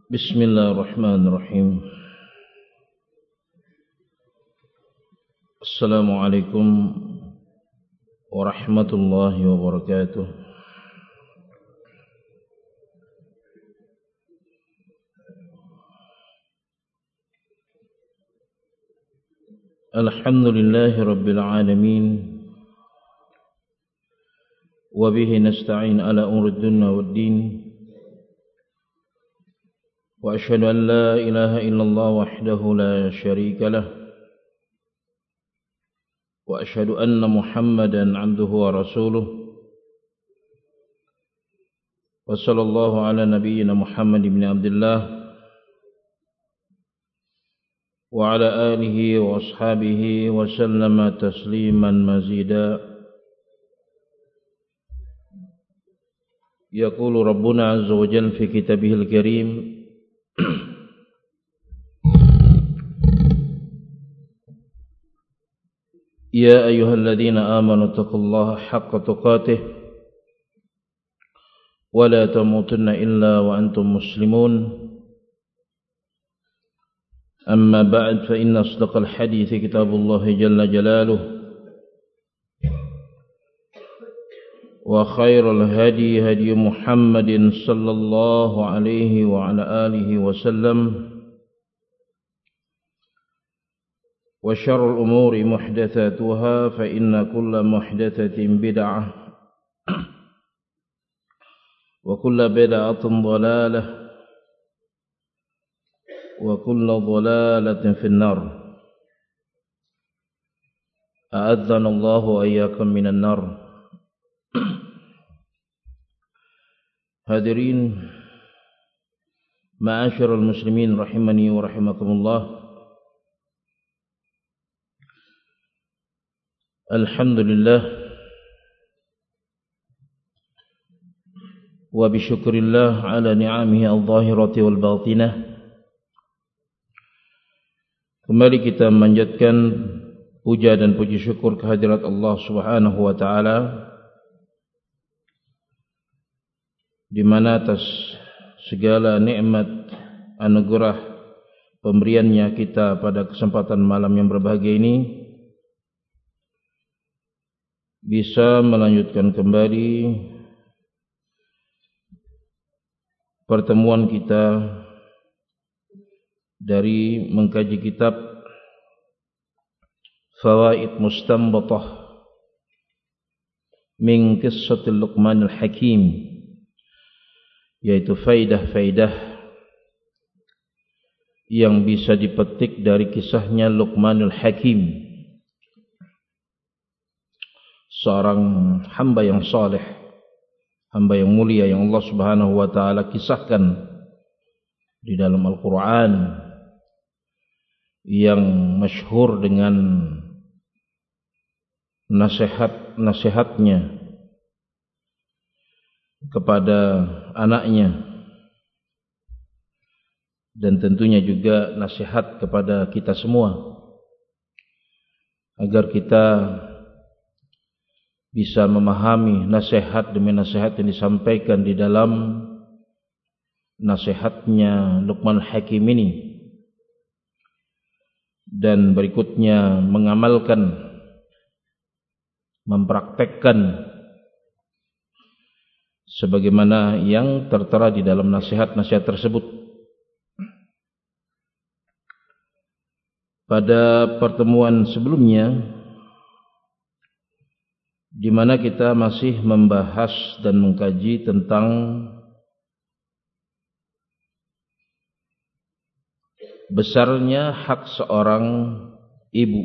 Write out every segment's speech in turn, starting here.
Bismillahirrahmanirrahim. Assalamualaikum warahmatullahi wabarakatuh. Alhamdulillahi rabbil alamin. Wa bihi nasta'in ala umuri dunya waddin. Wa asyhadu an la ilaha illallah wahdahu la syarika lah. Wa asyhadu anna Muhammadan 'abduhu wa rasuluh. Wa sallallahu ala nabiyyina Muhammad ibn Abdullah wa ala alihi wa ashabihi wa sallama tasliman mazida. Yaqulu Rabbuna 'azza wa jalla fi kitabihil karim, Ya ayyuhalladzina amanu taqullaha haqqa tuqatih wa la tamutunna illa wa antum muslimun. Amma ba'd, fa inna asdaqal hadithi kitabullahi jalla jalaluh wa khairal hadi hadi Muhammadin sallallahu alaihi wa ala alihi wa sallam. Wa syarrul umuri muhdatsatuha fa inna kulla muhdatsatin bid'ah wa kulla bid'atin dhalalah wa kulla dhalalatin finnar. A'adzana Allahu wa iyyakum minan nar. Hadirin ma'asyiral muslimin rahimani wa rahimakumullah. Alhamdulillah wa bisyukrillah ala ni'amihi al-zahirati wal batinah. Kembali kita memanjatkan puja dan puji syukur kehadirat Allah Subhanahu wa taala, di mana atas segala nikmat anugerah pemberiannya kita pada kesempatan malam yang berbahagia ini bisa melanjutkan kembali pertemuan kita dari mengkaji kitab Fawaid Mustanbatah min Qissatil Luqmanil Hakim, yaitu faidah-faidah yang bisa dipetik dari kisahnya Luqmanul Hakim, seorang hamba yang saleh, hamba yang mulia yang Allah Subhanahu wa taala kisahkan di dalam Al-Qur'an, yang masyhur dengan nasihat-nasihatnya kepada anaknya, dan tentunya juga nasihat kepada kita semua agar kita bisa memahami nasihat demi nasihat yang disampaikan di dalam nasihatnya Luqman Hakim ini, dan berikutnya mengamalkan, mempraktekkan sebagaimana yang tertera di dalam nasihat-nasihat tersebut. Pada pertemuan sebelumnya, di mana kita masih membahas dan mengkaji tentang besarnya hak seorang ibu,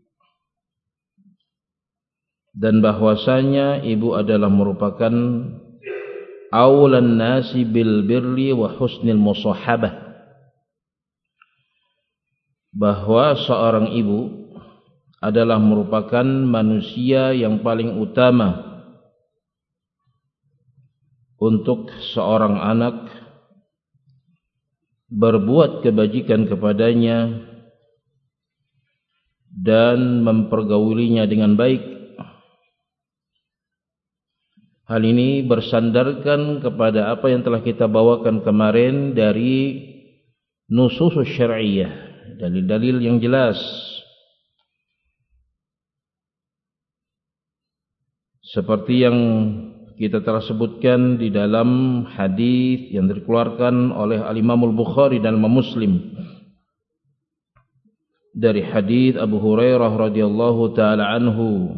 dan bahwasanya ibu adalah merupakan awlan nasi bil birri wa husnil musahabah, bahwa seorang ibu adalah merupakan manusia yang paling utama untuk seorang anak berbuat kebajikan kepadanya dan mempergaulinya dengan baik. Hal ini bersandarkan kepada apa yang telah kita bawakan kemarin dari nusus syar'iyyah, dalil-dalil yang jelas. Seperti yang kita telah sebutkan di dalam hadis yang dikeluarkan oleh Al-Imam Al-Bukhari dan Imam Muslim dari hadis Abu Hurairah radhiyallahu taala anhu,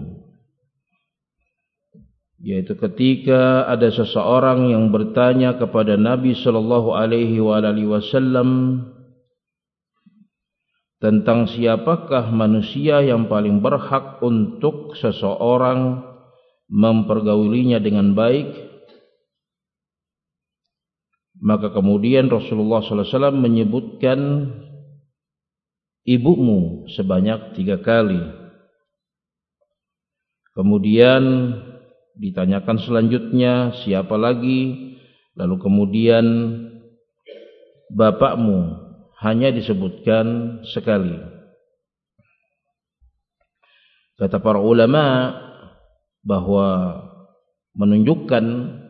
yaitu ketika ada seseorang yang bertanya kepada Nabi sallallahu alaihi wasallam tentang siapakah manusia yang paling berhak untuk seseorang mempergaulinya dengan baik, maka kemudian Rasulullah sallallahu alaihi wasallam menyebutkan ibumu sebanyak 3 kali. Kemudian ditanyakan selanjutnya siapa lagi, lalu kemudian bapakmu, hanya disebutkan sekali. Kata para ulama bahwa menunjukkan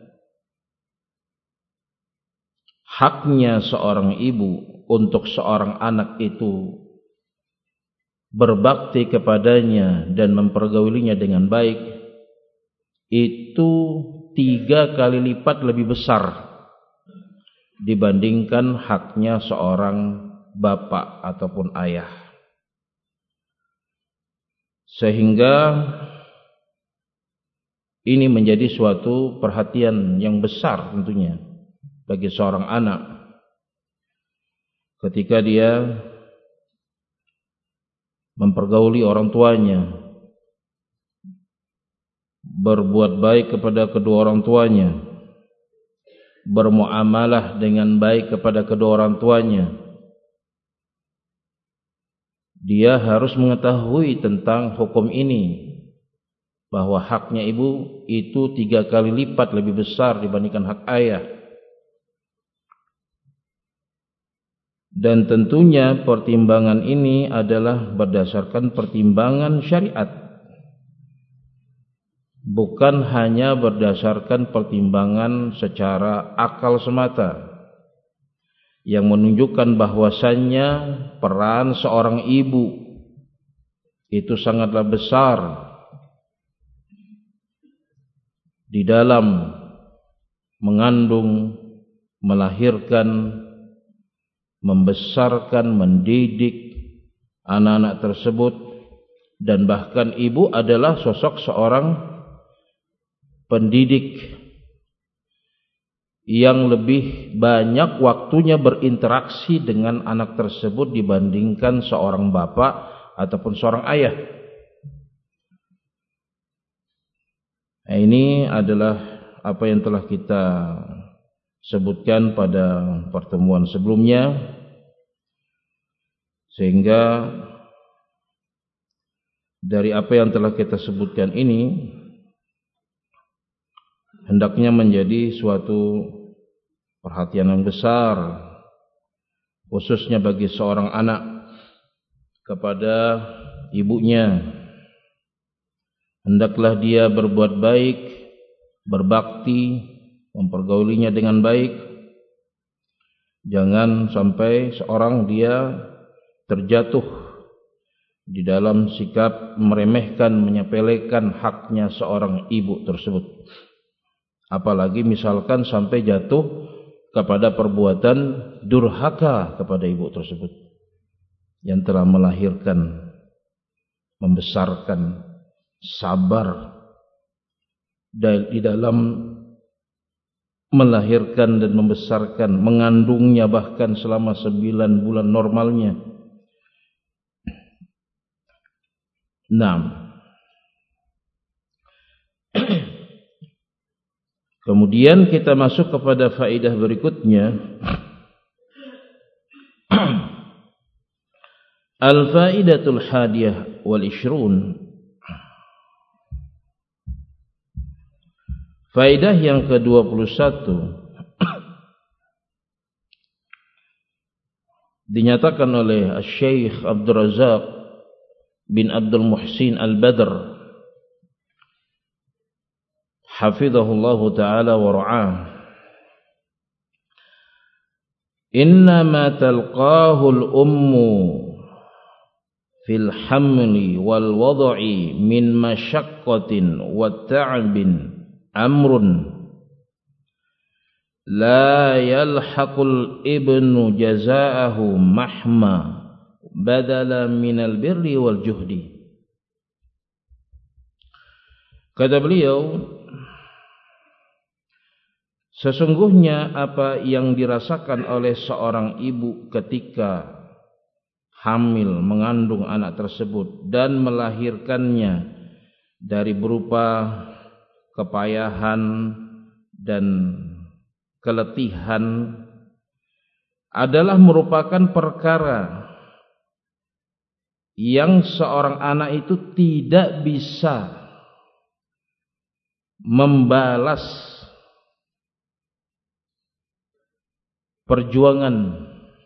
haknya seorang ibu untuk seorang anak itu berbakti kepadanya dan mempergaulinya dengan baik, itu 3 kali lipat lebih besar dibandingkan haknya seorang bapak ataupun ayah. Sehingga ini menjadi suatu perhatian yang besar tentunya bagi seorang anak ketika dia mempergauli orang tuanya, berbuat baik kepada kedua orang tuanya, bermuamalah dengan baik kepada kedua orang tuanya. Dia harus mengetahui tentang hukum ini, bahwa haknya ibu itu 3 kali lipat lebih besar dibandingkan hak ayah. Dan tentunya pertimbangan ini adalah berdasarkan pertimbangan syariat, bukan hanya berdasarkan pertimbangan secara akal semata, yang menunjukkan bahwasannya peran seorang ibu itu sangatlah besar di dalam mengandung, melahirkan, membesarkan, mendidik anak-anak tersebut. Dan bahkan ibu adalah sosok seorang pendidik yang lebih banyak waktunya berinteraksi dengan anak tersebut dibandingkan seorang bapak ataupun seorang ayah. Nah, ini adalah apa yang telah kita sebutkan pada pertemuan sebelumnya, sehingga dari apa yang telah kita sebutkan ini hendaknya menjadi suatu perhatian yang besar, khususnya bagi seorang anak kepada ibunya. Hendaklah dia berbuat baik, berbakti, mempergaulinya dengan baik. Jangan sampai seorang dia terjatuh di dalam sikap meremehkan, menyepelekan haknya seorang ibu tersebut. Apalagi misalkan sampai jatuh kepada perbuatan durhaka kepada ibu tersebut yang telah melahirkan, membesarkan, sabar di dalam melahirkan dan membesarkan, mengandungnya bahkan selama 9 bulan normalnya. Kemudian kita masuk kepada faedah berikutnya. Al-faidatul hadiyah wal ishrun. Faedah yang ke-21 dinyatakan oleh Syekh Abdul Razak bin Abdul Muhsin Al-Badr hafizahullahu ta'ala wa ra'ah, innama talqahu al-ummu fil hamli wal wad'i min masyaqqatin wa ta'bin amrun la yalhaqul ibnu jazaahu mahma badala minal birri wal juhdi. Kata beliau, sesungguhnya apa yang dirasakan oleh seorang ibu ketika hamil mengandung anak tersebut dan melahirkannya dari berupa kepayahan dan keletihan adalah merupakan perkara yang seorang anak itu tidak bisa membalas perjuangan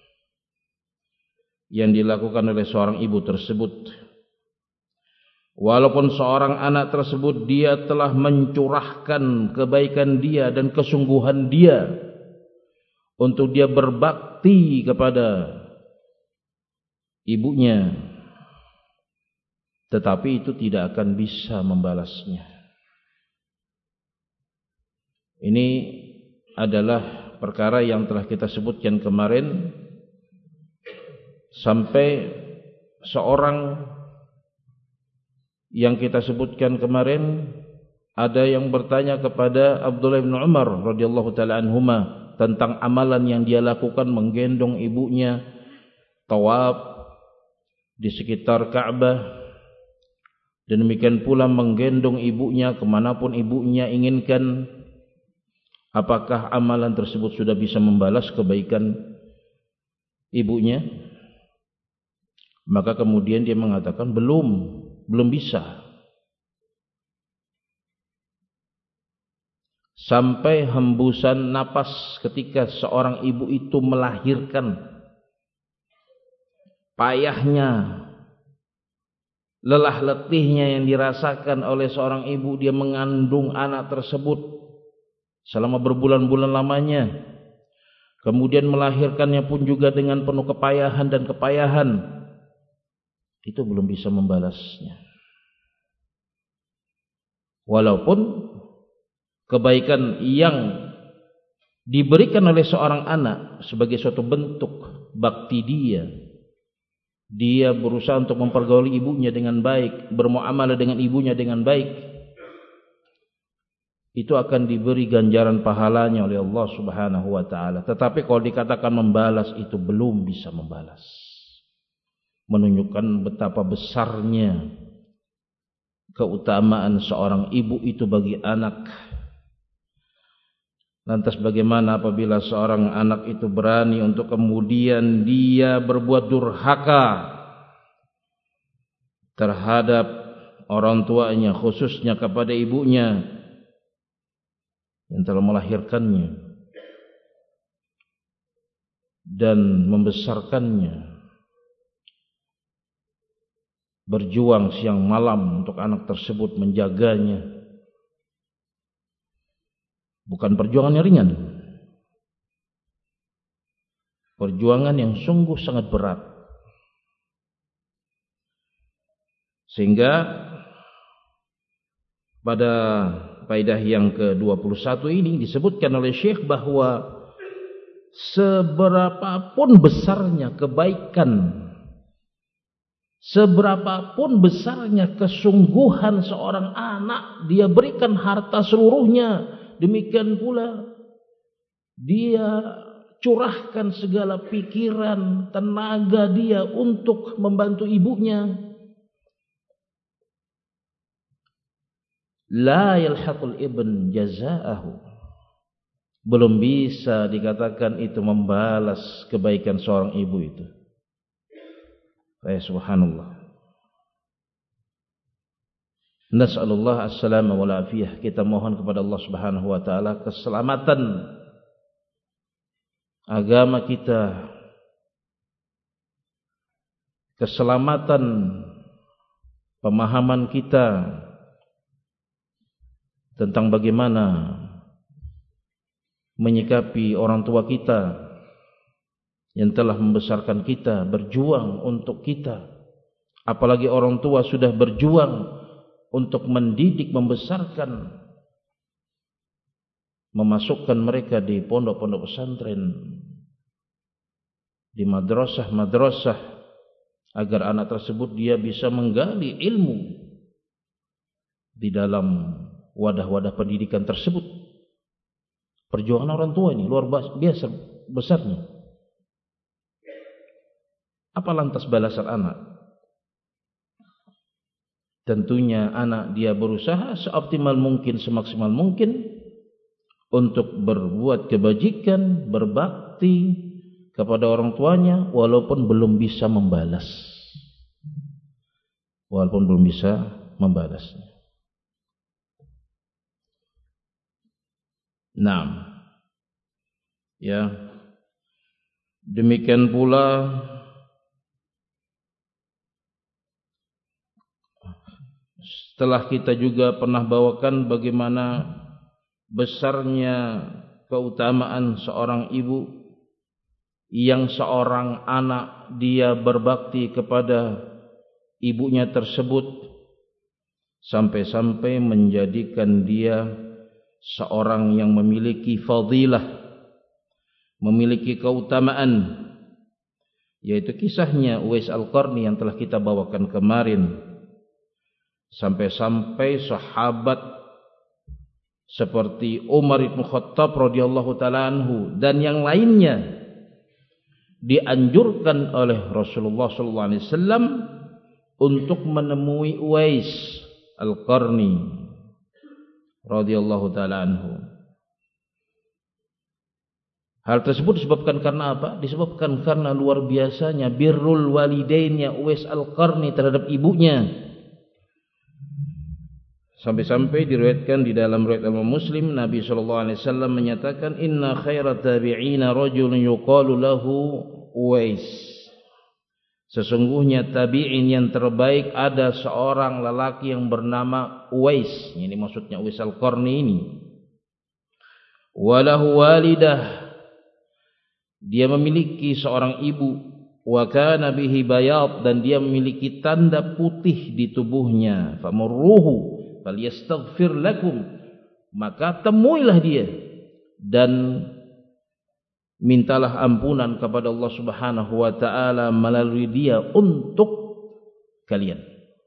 yang dilakukan oleh seorang ibu tersebut. Walaupun seorang anak tersebut dia telah mencurahkan kebaikan dia dan kesungguhan dia untuk dia berbakti kepada ibunya, tetapi itu tidak akan bisa membalasnya. Ini adalah perkara yang telah kita sebutkan kemarin, sampai seorang yang kita sebutkan kemarin ada yang bertanya kepada Abdullah bin Umar radhiyallahu taala anhuma tentang amalan yang dia lakukan, menggendong ibunya tawaf di sekitar Ka'bah, dan demikian pula menggendong ibunya kemanapun ibunya inginkan. Apakah amalan tersebut sudah bisa membalas kebaikan ibunya? Maka kemudian dia mengatakan belum bisa. Sampai hembusan napas ketika seorang ibu itu melahirkan, payahnya, lelah letihnya yang dirasakan oleh seorang ibu, dia mengandung anak tersebut selama berbulan-bulan lamanya, kemudian melahirkannya pun juga dengan penuh kepayahan dan kepayahan, itu belum bisa membalasnya. Walaupun kebaikan yang diberikan oleh seorang anak sebagai suatu bentuk bakti dia berusaha untuk mempergauli ibunya dengan baik, bermuamalah dengan ibunya dengan baik, itu akan diberi ganjaran pahalanya oleh Allah Subhanahu wa taala. Tetapi kalau dikatakan membalas, itu belum bisa membalas. Menunjukkan betapa besarnya keutamaan seorang ibu itu bagi anak. Lantas bagaimana apabila seorang anak itu berani untuk kemudian dia berbuat durhaka terhadap orang tuanya, khususnya kepada ibunya yang telah melahirkannya dan membesarkannya, berjuang siang malam untuk anak tersebut, menjaganya. Bukan perjuangan yang ringan, perjuangan yang sungguh sangat berat. Sehingga pada faedah yang ke-21 ini disebutkan oleh Syekh bahwa seberapapun besarnya kebaikan, seberapapun besarnya kesungguhan seorang anak, dia berikan harta seluruhnya, demikian pula dia curahkan segala pikiran, tenaga dia untuk membantu ibunya, la yalhaqul ibn jazaahu, belum bisa dikatakan itu membalas kebaikan seorang ibu itu. Subhanallah. Nas'alullah as-salama wal afiyah. Kita mohon kepada Allah Subhanahu wa taala keselamatan agama kita, keselamatan pemahaman kita tentang bagaimana menyikapi orang tua kita, yang telah membesarkan kita, berjuang untuk kita. Apalagi orang tua sudah berjuang untuk mendidik, membesarkan, memasukkan mereka di pondok-pondok pesantren, di madrasah-madrasah, agar anak tersebut dia bisa menggali ilmu di dalam wadah-wadah pendidikan tersebut. Perjuangan orang tua ini luar biasa besarnya. Apa lantas balasan anak? Tentunya anak dia berusaha seoptimal mungkin, semaksimal mungkin untuk berbuat kebajikan, berbakti kepada orang tuanya, walaupun belum bisa membalas. Walaupun belum bisa membalasnya. Nah, ya, demikian pula setelah kita juga pernah bawakan bagaimana besarnya keutamaan seorang ibu yang seorang anak dia berbakti kepada ibunya tersebut sampai-sampai menjadikan dia seorang yang memiliki fadilah, memiliki keutamaan, yaitu kisahnya Uwais Al-Qarni yang telah kita bawakan kemarin. Sampai-sampai sahabat seperti Umar bin Khattab radhiyallahu taala anhu dan yang lainnya dianjurkan oleh Rasulullah sallallahu alaihi wasallam untuk menemui Uwais Al-Qarni radhiyallahu taala anhu. Hal tersebut disebabkan karena apa? Disebabkan karena luar biasanya birrul walidainnya Uwais Al-Qarni terhadap ibunya. Sampai-sampai diriwayatkan di dalam riwayat Imam Muslim, Nabi sallallahu alaihi wasallam menyatakan, "Inna khairat tabi'ina rajulun yuqalu lahu Uwais." Sesungguhnya tabi'in yang terbaik ada seorang lelaki yang bernama Uwais. Ini maksudnya Uwais Al-Qarni ini. Walahu walidah. Dia memiliki seorang ibu. Wa kana bihi bayad, dan dia memiliki tanda putih di tubuhnya. Famurruhu falyastaghfir lakum, maka temuilah dia dan mintalah ampunan kepada Allah Subhanahu wa taala melalui dia untuk kalian.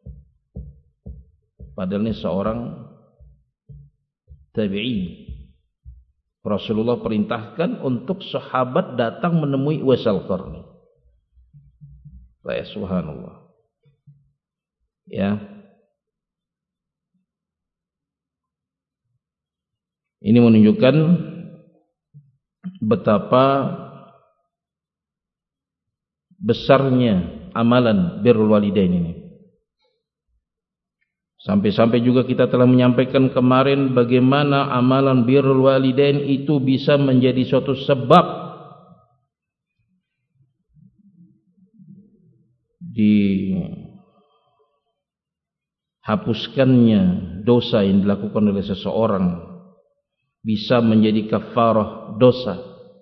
Padahal ini seorang tabi'in. Rasulullah perintahkan untuk sahabat datang menemui Uwais Al-Qarni. Ya subhanallah. Ya. Ini menunjukkan betapa besarnya amalan birrul walidain ini. Sampai-sampai juga kita telah menyampaikan kemarin bagaimana amalan birrul walidain itu bisa menjadi suatu sebab dihapuskannya dosa yang dilakukan oleh seseorang, bisa menjadi kafarah dosa.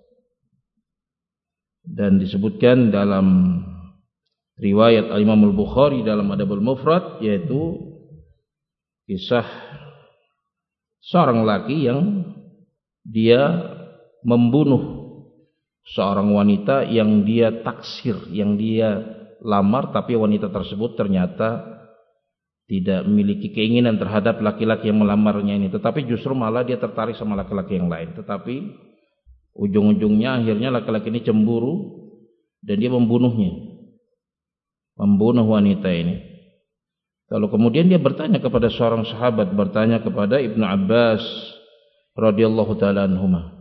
Dan disebutkan dalam riwayat Imam Al-Bukhari dalam Adabul Mufrad, yaitu kisah seorang laki yang dia membunuh seorang wanita yang dia taksir, yang dia lamar, tapi wanita tersebut ternyata tidak memiliki keinginan terhadap laki-laki yang melamarnya ini, tetapi justru malah dia tertarik sama laki-laki yang lain. Tetapi ujung-ujungnya akhirnya laki-laki ini cemburu dan dia membunuhnya, membunuh wanita ini. Lalu kemudian dia bertanya kepada seorang sahabat, bertanya kepada Ibnu Abbas radhiyallahu taala anhuma,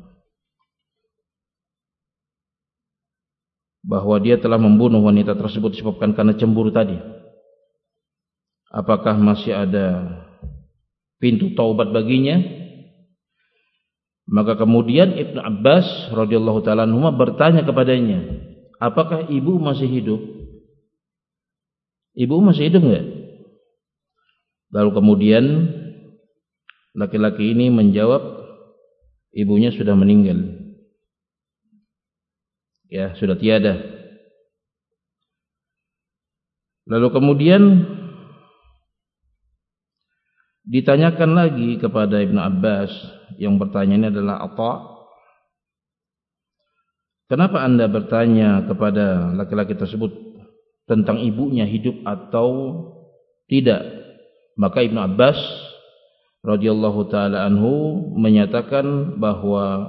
bahwa dia telah membunuh wanita tersebut disebabkan karena cemburu tadi. Apakah masih ada pintu taubat baginya? Maka kemudian Ibnu Abbas radhiyallahu taala anhuma bertanya kepadanya, apakah ibu masih hidup? Ibu masih hidup enggak? Lalu kemudian laki-laki ini menjawab, ibunya sudah meninggal. ya sudah tiada. Lalu kemudian ditanyakan lagi kepada Ibnu Abbas, yang bertanya ini adalah Atha, kenapa Anda bertanya kepada laki-laki tersebut tentang ibunya hidup atau tidak? Maka Ibnu Abbas radhiyallahu taala anhu menyatakan bahwa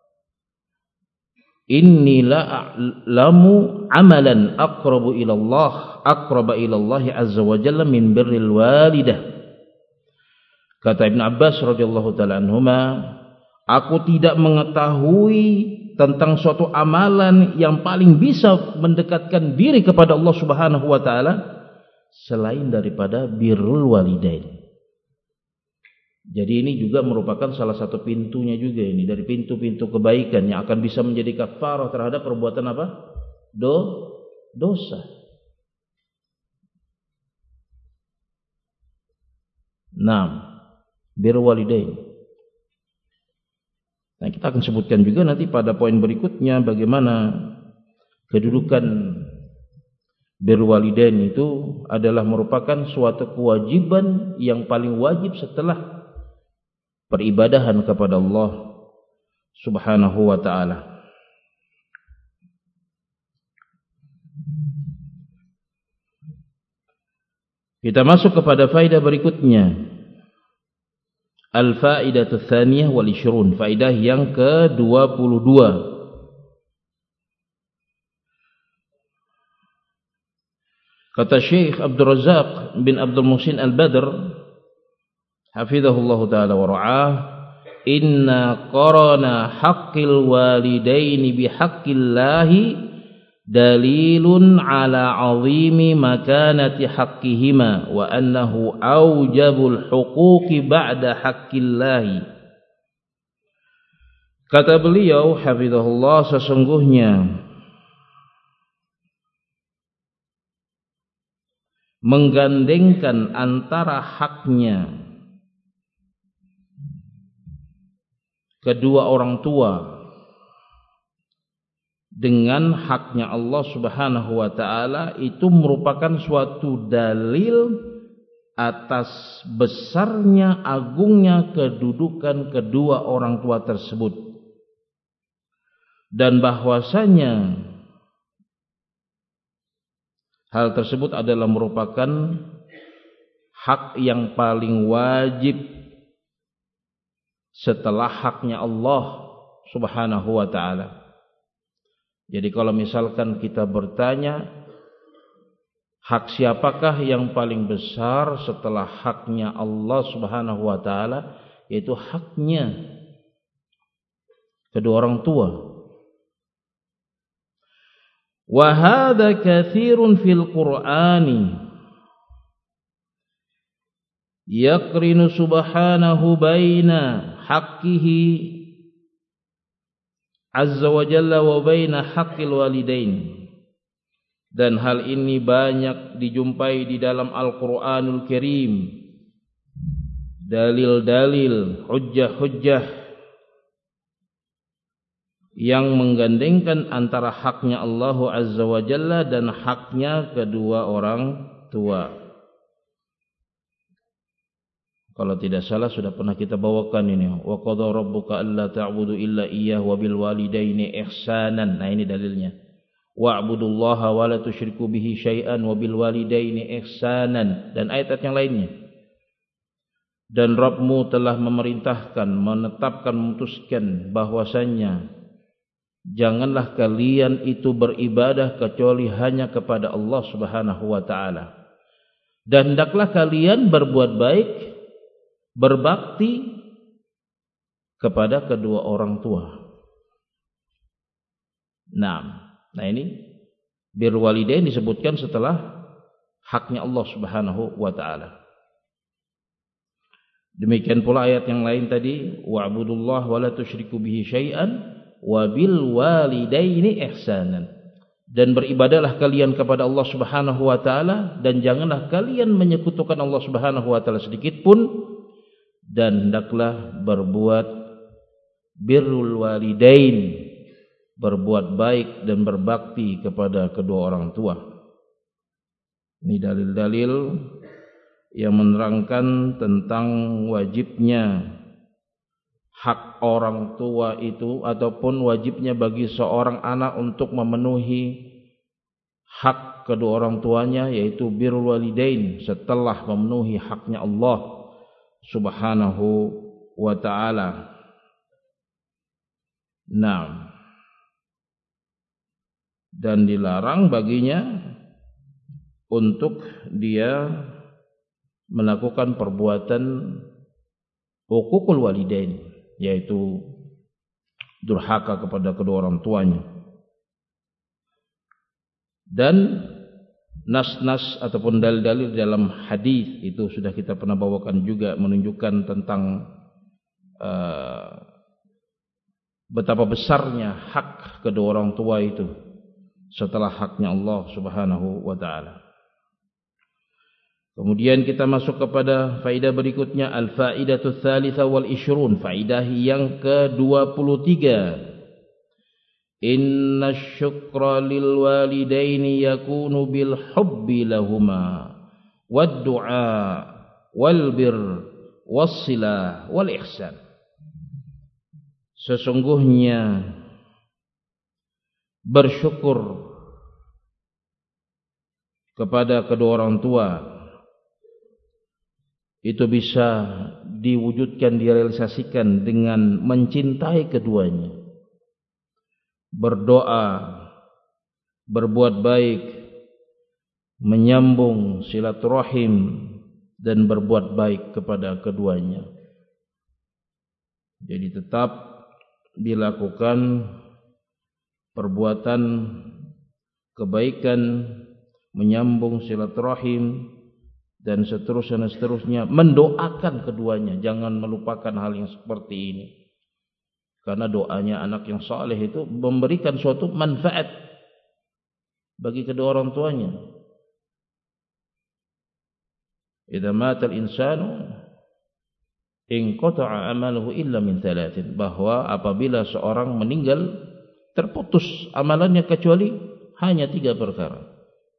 inni la'lamu amalan aqraba ila Allah azza wa jalla min birril walidah. Kata Ibnu Abbas radhiyallahu taala anhuma, aku tidak mengetahui tentang suatu amalan yang paling bisa mendekatkan diri kepada Allah Subhanahu wa taala selain daripada birrul walidain. Jadi ini juga merupakan salah satu pintunya juga ini, dari pintu-pintu kebaikan yang akan bisa menjadi kafarah terhadap perbuatan apa? Dosa. Birrul walidain. Nah, kita akan sebutkan juga nanti pada poin berikutnya bagaimana kedudukan birrul walidain itu adalah merupakan suatu kewajiban yang paling wajib setelah peribadahan kepada Allah Subhanahu wa taala. Kita masuk kepada faedah berikutnya. Al-faidatu tsaniyah wal 20, faedah yang ke-22. Kata Syekh Abdul Razak bin Abdul Muhsin Al-Badr hafizahullahu ta'ala wa ra'ah, inna qarana haqqil walidaini bihaqqillahi dalilun ala azimi makanati haqqihima wa annahu awjabul huquqi ba'da haqqillahi. Kata beliau hafizahullah, sesungguhnya menggandengkan antara haknya kedua orang tua dengan haknya Allah Subhanahu wa taala itu merupakan suatu dalil atas besarnya, agungnya kedudukan kedua orang tua tersebut, dan bahwasanya hal tersebut adalah merupakan hak yang paling wajib setelah haknya Allah Subhanahu wa taala. Jadi kalau misalkan kita bertanya hak siapakah yang paling besar setelah haknya Allah Subhanahu wa taala, yaitu haknya kedua orang tua. Wa hadza katsirun fil Qur'ani yaqrinu subhanahu baina haqqihi azza wa jalla wa baina haqqil walidain. Dan hal ini banyak dijumpai di dalam Al-Qur'anul Karim, dalil-dalil, hujjah-hujjah yang menggandengkan antara haknya Allah azza wa jalla dan haknya kedua orang tua. Kalau tidak salah sudah pernah kita bawakan ini. Wa qadha rabbuka alla ta'budu illa iyyahu wa bil walidaini ihsanan. Nah, ini dalilnya. Wa'budullaha wa la tusyriku bihi syai'an wa bil walidaini ihsanan, dan ayat-ayat yang lainnya. Dan Rabbmu telah memerintahkan, menetapkan, memutuskan bahwasanya janganlah kalian itu beribadah kecuali hanya kepada Allah Subhanahu wa taala. Dan hendaklah kalian berbuat baik, berbakti kepada kedua orang tua. Nah ini birrul walidain disebutkan setelah haknya Allah Subhanahu wa taala. Demikian pula ayat yang lain tadi, wa'budullaha wa la tusyriku bihi syai'an wa bil walidaini ihsanan. Dan beribadahlah kalian kepada Allah Subhanahu wa taala dan janganlah kalian menyekutukan Allah Subhanahu wa taala sedikit pun, dan hendaklah berbuat birrul walidain berbuat baik dan berbakti kepada kedua orang tua. Ini dalil-dalil yang menerangkan tentang wajibnya hak orang tua itu, ataupun wajibnya bagi seorang anak untuk memenuhi hak kedua orang tuanya, yaitu birrul walidain, setelah memenuhi haknya Allah Subhanahu wa ta'ala. Nah, dan dilarang baginya untuk dia melakukan perbuatan uququl walidain, yaitu durhaka kepada kedua orang tuanya. Dan nas-nas ataupun dalil-dalil dalam hadis itu sudah kita pernah bawakan juga, menunjukkan tentang betapa besarnya hak kedua orang tua itu setelah haknya Allah Subhanahu wa ta'ala. Kemudian kita masuk kepada faedah berikutnya, al-faidatu tsalitsa wal 20, faedah yang ke-23. Inna syukra lil walidaini yakunu bil hubbi lahuma wad du'a wal bir was silah wal ihsan. Sesungguhnya bersyukur kepada kedua orang tua itu bisa diwujudkan, direalisasikan dengan mencintai keduanya, berdoa, berbuat baik, menyambung silaturahim, dan berbuat baik kepada keduanya. Jadi tetap dilakukan perbuatan kebaikan, menyambung silaturahim, dan seterusnya, mendoakan keduanya. Jangan melupakan hal yang seperti ini, karena doanya anak yang saleh itu memberikan suatu manfaat bagi kedua orang tuanya. Idza mata al-insanu inqata'a amaluhu illa min thalathin, bahwa apabila seorang meninggal terputus amalannya kecuali hanya 3 perkara.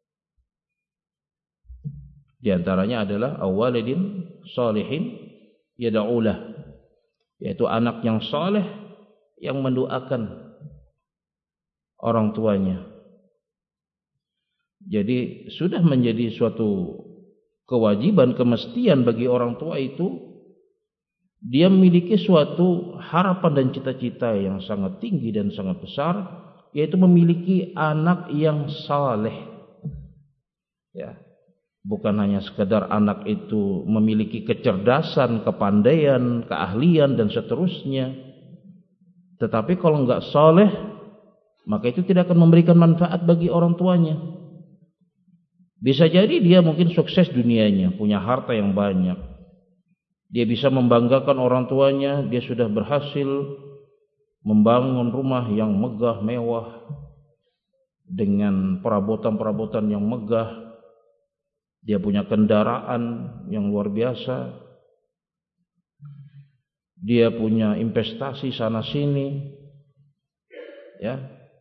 Di antaranya adalah awwalidin salihin yad'ulah, yaitu anak yang saleh yang mendoakan orang tuanya. Jadi sudah menjadi suatu kewajiban, kemestian bagi orang tua itu, dia memiliki suatu harapan dan cita-cita yang sangat tinggi dan sangat besar, yaitu memiliki anak yang saleh. Ya, bukan hanya sekedar anak itu memiliki kecerdasan, kepandaian, keahlian dan seterusnya, tetapi kalau enggak saleh, maka itu tidak akan memberikan manfaat bagi orang tuanya. Bisa jadi dia mungkin sukses dunianya, punya harta yang banyak, dia bisa membanggakan orang tuanya, dia sudah berhasil membangun rumah yang megah mewah dengan perabotan-perabotan yang megah, dia punya kendaraan yang luar biasa, dia punya investasi sana sini, ya.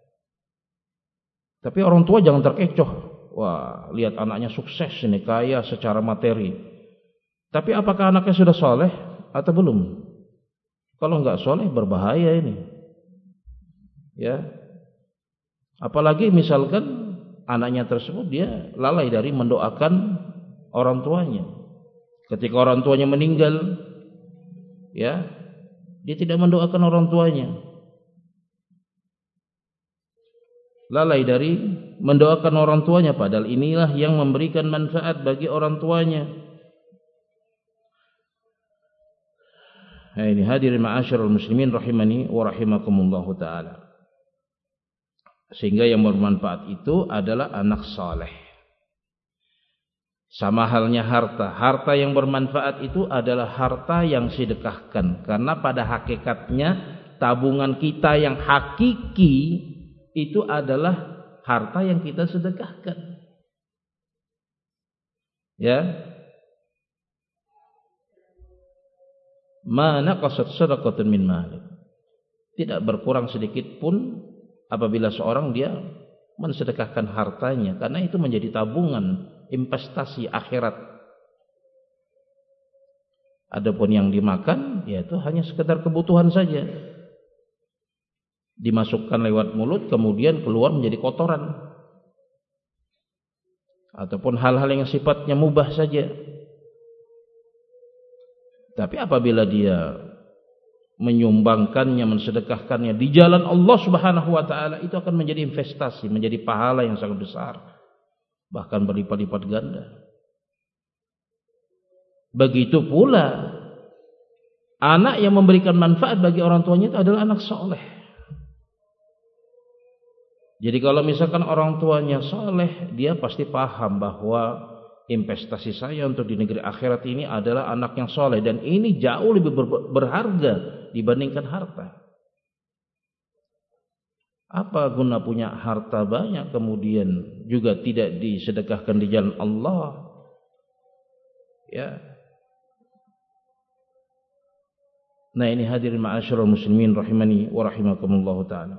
Tapi orang tua jangan terkecoh. Wah, lihat anaknya sukses ini, kaya secara materi. Tapi apakah anaknya sudah soleh atau belum? Kalau enggak soleh, berbahaya ini, ya. Apalagi misalkan anaknya tersebut dia lalai dari mendoakan orang tuanya. Ketika orang tuanya meninggal, ya, dia tidak mendoakan orang tuanya. Lalai dari mendoakan orang tuanya, padahal inilah yang memberikan manfaat bagi orang tuanya. Ini hadirin ma'asyiral muslimin rahimani wa rahimakumullahu ta'ala. Sehingga yang bermanfaat itu adalah anak saleh. Sama halnya harta. Harta yang bermanfaat itu adalah harta yang sedekahkan. Karena pada hakikatnya tabungan kita yang hakiki itu adalah harta yang kita sedekahkan. Ya. Ma naqasat shadaqatun min mali. Tidak berkurang sedikit pun apabila seorang dia mensedekahkan hartanya, karena itu menjadi tabungan, investasi akhirat. Adapun yang dimakan, yaitu hanya sekedar kebutuhan saja, dimasukkan lewat mulut kemudian keluar menjadi kotoran, ataupun hal-hal yang sifatnya mubah saja. Tapi apabila dia menyumbangkannya, mensedekahkannya di jalan Allah Subhanahu wa taala, itu akan menjadi investasi, menjadi pahala yang sangat besar, bahkan berlipat-lipat ganda. Begitu pula anak yang memberikan manfaat bagi orang tuanya itu adalah anak soleh. Jadi kalau misalkan orang tuanya soleh, dia pasti paham bahwa investasi saya untuk di negeri akhirat ini adalah anak yang soleh, dan ini jauh lebih berharga dibandingkan harta. Apa guna punya harta banyak kemudian juga tidak disedekahkan di jalan Allah? Ya. Nah, ini hadirin ma'asyiral muslimin rahimani wa rahimakumullah taala.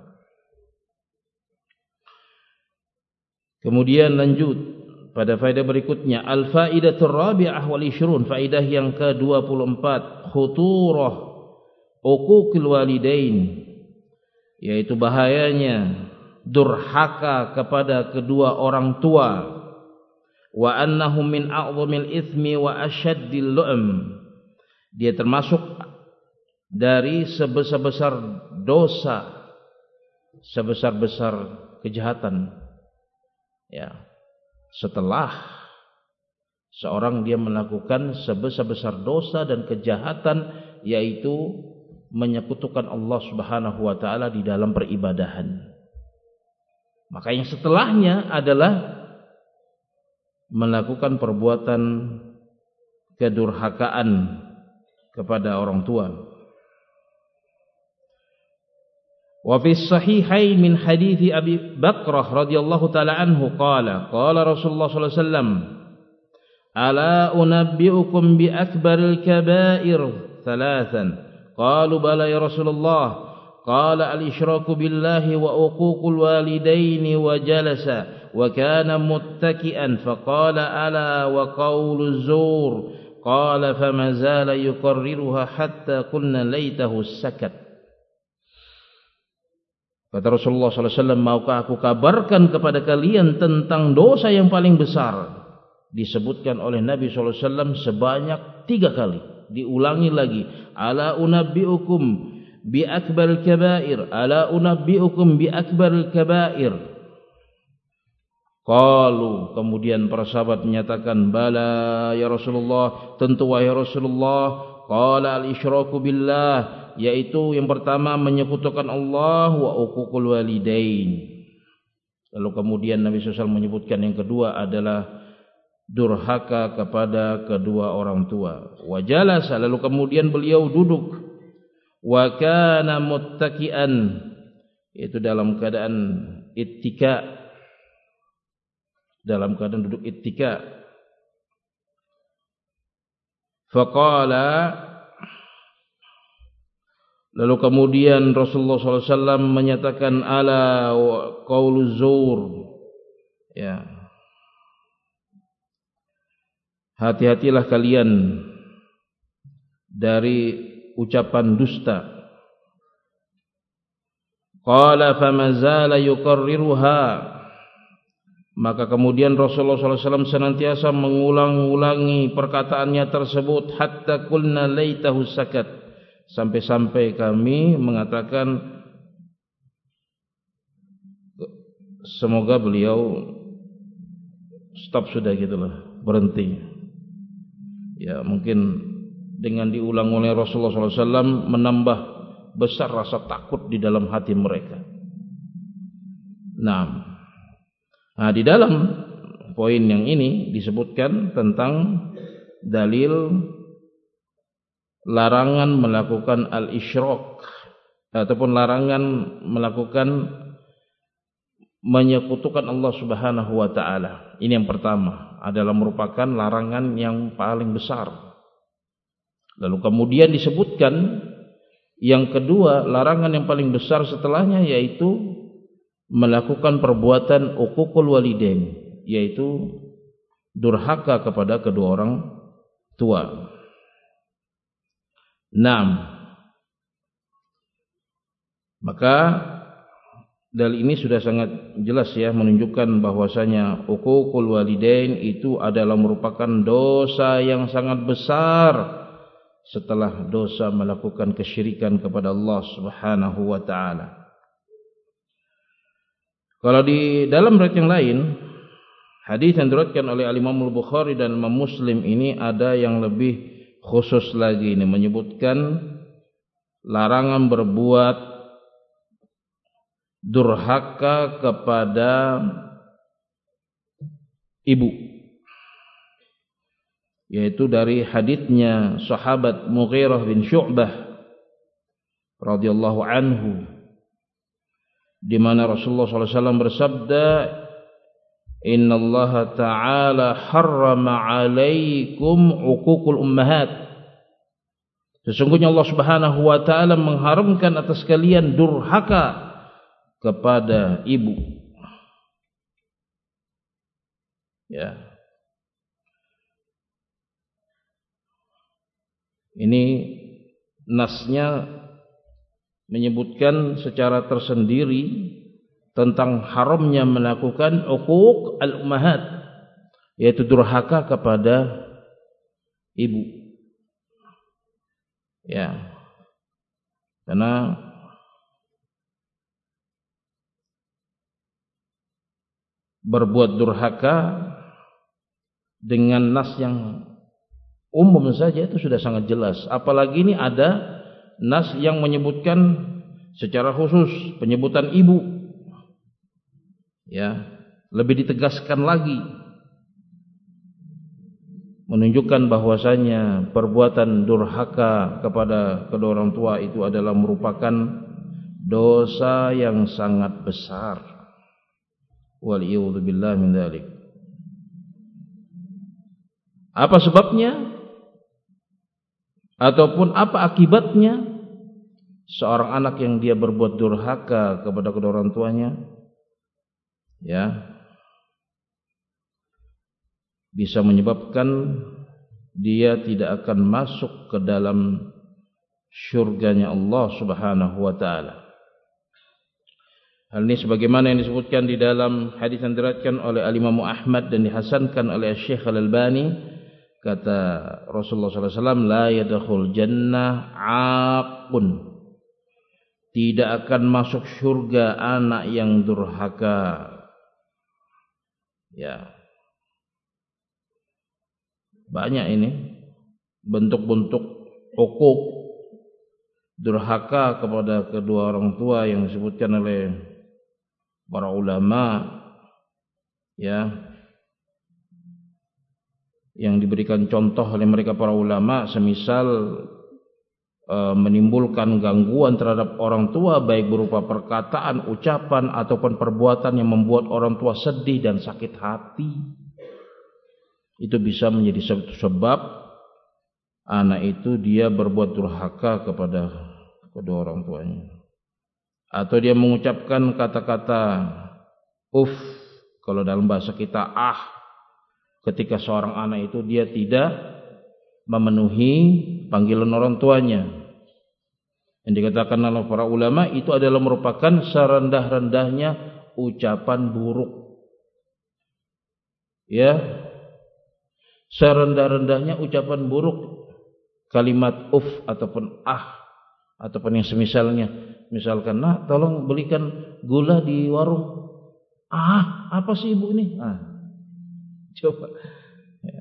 Kemudian lanjut pada faedah berikutnya, al-faidatur rabi'ah wal 20, faedah yang ke-24, khuturah uquqil walidain, yaitu bahayanya durhaka kepada kedua orang tua, wa annahum min a'zamil itsmi wa asyaddil lu'm, dia termasuk dari sebesar-besar dosa, sebesar-besar kejahatan. Ya, setelah seorang dia melakukan sebesar-besar dosa dan kejahatan, yaitu menyekutukan Allah Subhanahu wa taala di dalam peribadahan. Maka yang setelahnya adalah melakukan perbuatan kedurhakaan kepada orang tua. Wa fi sahihain min hadithi Abi Bakrah radhiyallahu taala anhu qala Rasulullah sallallahu alaihi wasallam, ala unabbiukum bi akbaril kaba'ir thalathan, qalu bala ya Rasulullah, qala al-isyraku billahi wa uququl walidaini, wa jalasa wa kana muttaki'an faqala ala wa qawlu zur, qala fama zala yukarriruha hatta qulna laitahu sakat. Kata Rasulullah SAW, maukah aku kabarkan kepada kalian tentang dosa yang paling besar? Disebutkan oleh Nabi SAW sebanyak 3 kali. Diulangi lagi. Ala unabbi'ukum bi akbaril kabair. Ala unabbi'ukum bi akbaril kabair. Qalu, kemudian para sahabat menyatakan, bala ya Rasulullah, tentu wahai Rasulullah. Qala al-isyraku billah, yaitu yang pertama menyekutukan Allah, wa uququl walidain. Lalu kemudian Nabi SAW menyebutkan yang kedua adalah durhaka kepada kedua orang tua. Wa jalasa, lalu kemudian beliau duduk. Wa kana muttaki'an, yaitu dalam keadaan ittika, dalam keadaan duduk ittika. Faqala, lalu kemudian Rasulullah SAW menyatakan, ala wa qaulu zur, ya, hati-hatilah kalian dari ucapan dusta. Qala famazala yukarriruha, maka kemudian Rasulullah SAW senantiasa mengulang-ulangi perkataannya tersebut, hatta qulna laitahu sakat, sampai-sampai kami mengatakan semoga beliau stop sudah, gitulah, berhenti. Ya, mungkin dengan diulang oleh Rasulullah SAW menambah besar rasa takut di dalam hati mereka. Nah, di dalam poin yang ini disebutkan tentang dalil larangan melakukan al-isyrak, ataupun larangan melakukan menyekutukan Allah Subhanahu wa taala. Ini yang pertama, adalah merupakan larangan yang paling besar. Lalu kemudian disebutkan yang kedua, larangan yang paling besar setelahnya, yaitu melakukan perbuatan uququl walidain, yaitu durhaka kepada kedua orang tua. 6. Maka dalil ini sudah sangat jelas ya, menunjukkan bahwasanya uququl walidain itu adalah merupakan dosa yang sangat besar setelah dosa melakukan kesyirikan kepada Allah Subhanahu wa taala. Kalau di dalam riwayat yang lain, hadis yang diriwayatkan oleh Imam Al-Bukhari dan Imam Muslim ini ada yang lebih khusus lagi, ini menyebutkan larangan berbuat durhaka kepada ibu, yaitu dari haditsnya sahabat Mughirah bin Syu'bah radhiyallahu anhu, di mana Rasulullah SAW bersabda, Innallaha ta'ala harrama 'alaikum 'uququl ummahat. Sesungguhnya Allah Subhanahu wa taala mengharamkan atas kalian durhaka kepada ibu. Ya. Ini nasnya menyebutkan secara tersendiri tentang haramnya melakukan uquq al-ummahat, yaitu durhaka kepada ibu. Ya. Karena berbuat durhaka dengan nas yang umum saja itu sudah sangat jelas. Apalagi ini ada nas yang menyebutkan secara khusus penyebutan ibu. Ya, lebih ditegaskan lagi, menunjukkan bahwasanya perbuatan durhaka kepada kedua orang tua itu adalah merupakan dosa yang sangat besar. Waliyadzubillah min dzalik. Apa sebabnya? Ataupun apa akibatnya seorang anak yang dia berbuat durhaka kepada kedua orang tuanya? Ya, bisa menyebabkan dia tidak akan masuk ke dalam syurganya Allah Subhanahu wa taala. Hal ini sebagaimana yang disebutkan di dalam hadis yang diriwayatkan oleh Imam Ahmad dan dihasankan oleh Syekh Al-Albani, kata Rasulullah SAW, la yadkhul jannah 'aqun. Tidak akan masuk syurga anak yang durhaka. Ya, banyak ini bentuk-bentuk uquq durhaka kepada kedua orang tua yang disebutkan oleh para ulama, ya, yang diberikan contoh oleh mereka para ulama, semisal menimbulkan gangguan terhadap orang tua, baik berupa perkataan, ucapan, ataupun perbuatan yang membuat orang tua sedih dan sakit hati. Itu bisa menjadi satu sebab anak itu dia berbuat durhaka kepada kedua orang tuanya. Atau dia mengucapkan kata-kata kalau dalam bahasa kita ketika seorang anak itu dia tidak memenuhi panggilan orang tuanya. Yang dikatakan oleh para ulama itu adalah merupakan serendah-rendahnya ucapan buruk. Ya, serendah-rendahnya ucapan buruk, kalimat ataupun ataupun yang semisalnya. Misalkan, tolong belikan gula di warung. Apa sih ibu ini? Coba. Ya.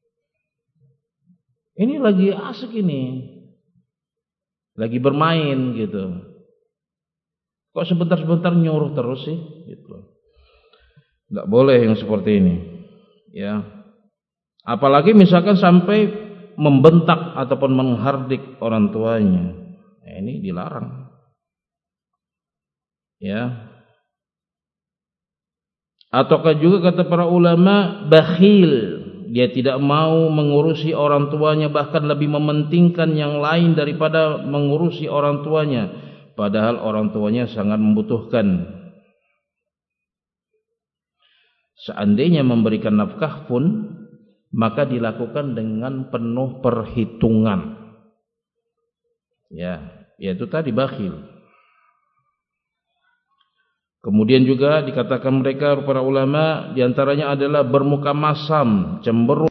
Ini lagi asik ini. Lagi bermain gitu. Kok sebentar-sebentar nyuruh terus sih? Gitu. Enggak boleh yang seperti ini. Ya. Apalagi misalkan sampai membentak ataupun menghardik orang tuanya. Ini dilarang. Ya. Ataukah juga kata para ulama bakhil, dia tidak mau mengurusi orang tuanya, bahkan lebih mementingkan yang lain daripada mengurusi orang tuanya, padahal orang tuanya sangat membutuhkan. seandainya memberikan nafkah pun maka dilakukan dengan penuh perhitungan. Ya, yaitu tadi bakhil. Kemudian juga dikatakan mereka para ulama diantaranya adalah bermuka masam, cemberut